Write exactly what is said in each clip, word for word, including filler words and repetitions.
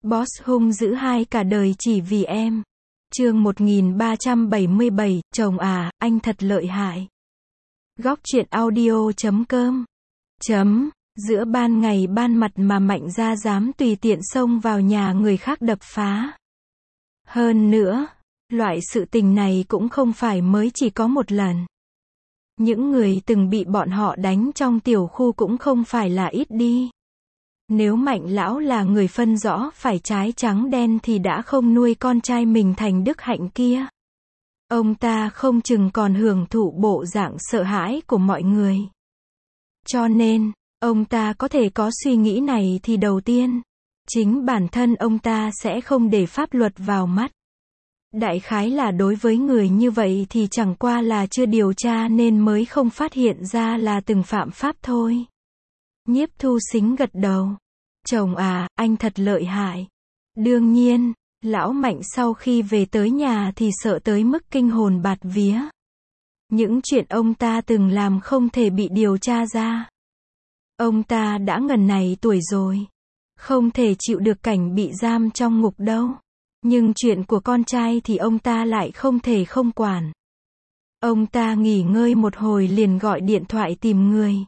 Boss hung dữ hai cả đời chỉ vì em. Chương một nghìn ba trăm bảy mươi bảy, chồng à, anh thật lợi hại. Góc truyện audio chấm com. Chấm, giữa ban ngày ban mặt mà Mạnh Gia dám tùy tiện xông vào nhà người khác đập phá. Hơn nữa, loại sự tình này cũng không phải mới chỉ có một lần. Những người từng bị bọn họ đánh trong tiểu khu cũng không phải là ít đi. Nếu Mạnh lão là người phân rõ phải trái trắng đen thì đã không nuôi con trai mình thành đức hạnh kia. Ông ta không chừng còn hưởng thụ bộ dạng sợ hãi của mọi người. Cho nên, ông ta có thể có suy nghĩ này thì đầu tiên, chính bản thân ông ta sẽ không để pháp luật vào mắt. Đại khái là đối với người như vậy thì chẳng qua là chưa điều tra nên mới không phát hiện ra là từng phạm pháp thôi. Nhiếp Thu Sính gật đầu. Chồng à, anh thật lợi hại. Đương nhiên, lão Mạnh sau khi về tới nhà thì sợ tới mức kinh hồn bạt vía. Những chuyện ông ta từng làm không thể bị điều tra ra. Ông ta đã ngần này tuổi rồi. Không thể chịu được cảnh bị giam trong ngục đâu. Nhưng chuyện của con trai thì ông ta lại không thể không quản. Ông ta nghỉ ngơi một hồi liền gọi điện thoại tìm người.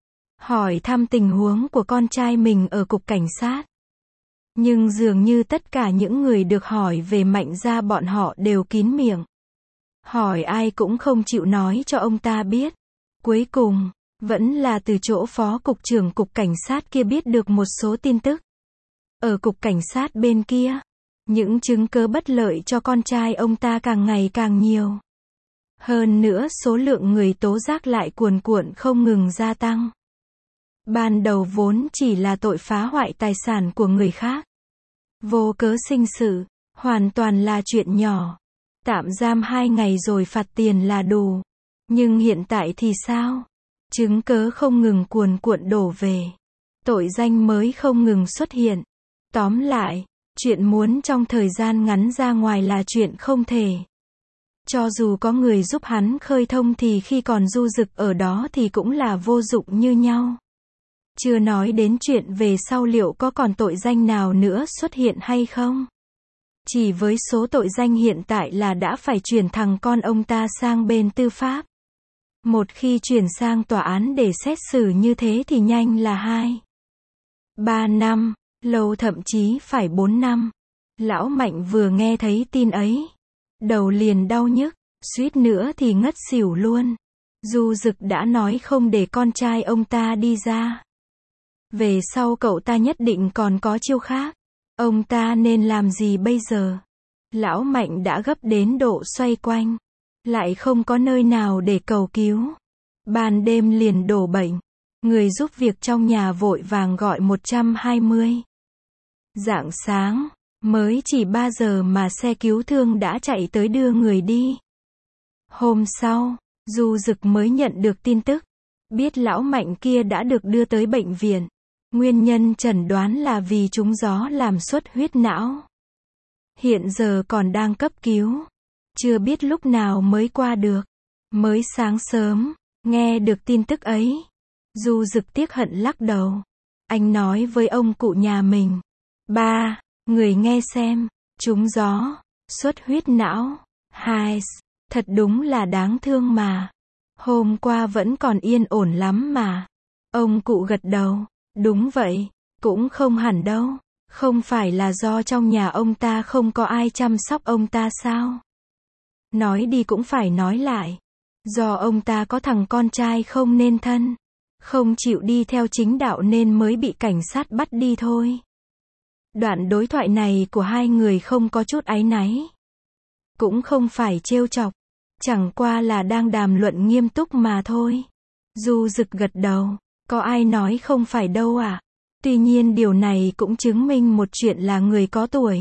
Hỏi thăm tình huống của con trai mình ở cục cảnh sát. Nhưng dường như tất cả những người được hỏi về Mạnh Gia bọn họ đều kín miệng. Hỏi ai cũng không chịu nói cho ông ta biết. Cuối cùng, vẫn là từ chỗ phó cục trưởng cục cảnh sát kia biết được một số tin tức. Ở cục cảnh sát bên kia, những chứng cứ bất lợi cho con trai ông ta càng ngày càng nhiều. Hơn nữa số lượng người tố giác lại cuồn cuộn không ngừng gia tăng. Ban đầu vốn chỉ là tội phá hoại tài sản của người khác. Vô cớ sinh sự, hoàn toàn là chuyện nhỏ. Tạm giam hai ngày rồi phạt tiền là đủ. Nhưng hiện tại thì sao? Chứng cớ không ngừng cuồn cuộn đổ về. Tội danh mới không ngừng xuất hiện. Tóm lại, chuyện muốn trong thời gian ngắn ra ngoài là chuyện không thể. Cho dù có người giúp hắn khơi thông thì khi còn Du Dực ở đó thì cũng là vô dụng như nhau. Chưa nói đến chuyện về sau liệu có còn tội danh nào nữa xuất hiện hay không. Chỉ với số tội danh hiện tại là đã phải chuyển thằng con ông ta sang bên tư pháp. Một khi chuyển sang tòa án để xét xử như thế thì nhanh là hai, ba năm, lâu thậm chí phải bốn năm. Lão Mạnh vừa nghe thấy tin ấy, đầu liền đau nhức, suýt nữa thì ngất xỉu luôn. Du Dực đã nói không để con trai ông ta đi ra. Về sau cậu ta nhất định còn có chiêu khác. Ông ta nên làm gì bây giờ? Lão Mạnh đã gấp đến độ xoay quanh. Lại không có nơi nào để cầu cứu. Ban đêm liền đổ bệnh. Người giúp việc trong nhà vội vàng gọi một trăm hai mươi. Rạng sáng, mới chỉ ba giờ mà xe cứu thương đã chạy tới đưa người đi. Hôm sau, Du Dực mới nhận được tin tức. Biết lão Mạnh kia đã được đưa tới bệnh viện. Nguyên nhân chẩn đoán là vì trúng gió làm xuất huyết não. Hiện giờ còn đang cấp cứu. Chưa biết lúc nào mới qua được. Mới sáng sớm, nghe được tin tức ấy. Du Dực tiếc hận lắc đầu. Anh nói với ông cụ nhà mình. Ba, người nghe xem, trúng gió, xuất huyết não. Hai, thật đúng là đáng thương mà. Hôm qua vẫn còn yên ổn lắm mà. Ông cụ gật đầu. Đúng vậy, cũng không hẳn đâu. Không phải là do trong nhà ông ta không có ai chăm sóc ông ta sao? Nói đi cũng phải nói lại. Do ông ta có thằng con trai không nên thân. Không chịu đi theo chính đạo nên mới bị cảnh sát bắt đi thôi. Đoạn đối thoại này của hai người không có chút áy náy. Cũng không phải trêu chọc. Chẳng qua là đang đàm luận nghiêm túc mà thôi. Du Dực gật đầu. Có ai nói không phải đâu à? Tuy nhiên điều này cũng chứng minh một chuyện là người có tuổi.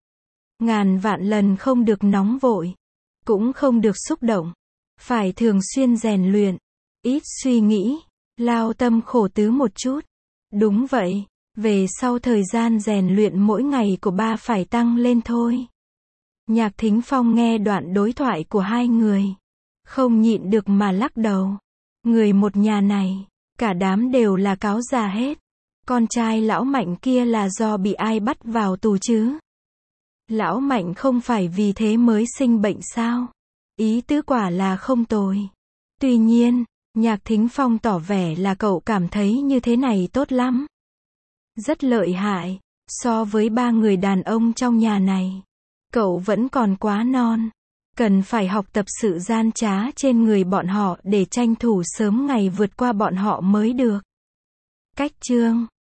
Ngàn vạn lần không được nóng vội. Cũng không được xúc động. Phải thường xuyên rèn luyện. Ít suy nghĩ. Lao tâm khổ tứ một chút. Đúng vậy. Về sau thời gian rèn luyện mỗi ngày của ba phải tăng lên thôi. Nhạc Thính Phong nghe đoạn đối thoại của hai người. Không nhịn được mà lắc đầu. Người một nhà này. Cả đám đều là cáo già hết. Con trai lão Mạnh kia là do bị ai bắt vào tù chứ? Lão Mạnh không phải vì thế mới sinh bệnh sao? Ý tứ quả là không tồi. Tuy nhiên, Nhạc Thính Phong tỏ vẻ là cậu cảm thấy như thế này tốt lắm. Rất lợi hại. So với ba người đàn ông trong nhà này, cậu vẫn còn quá non. Cần phải học tập sự gian trá trên người bọn họ để tranh thủ sớm ngày vượt qua bọn họ mới được. Cách chương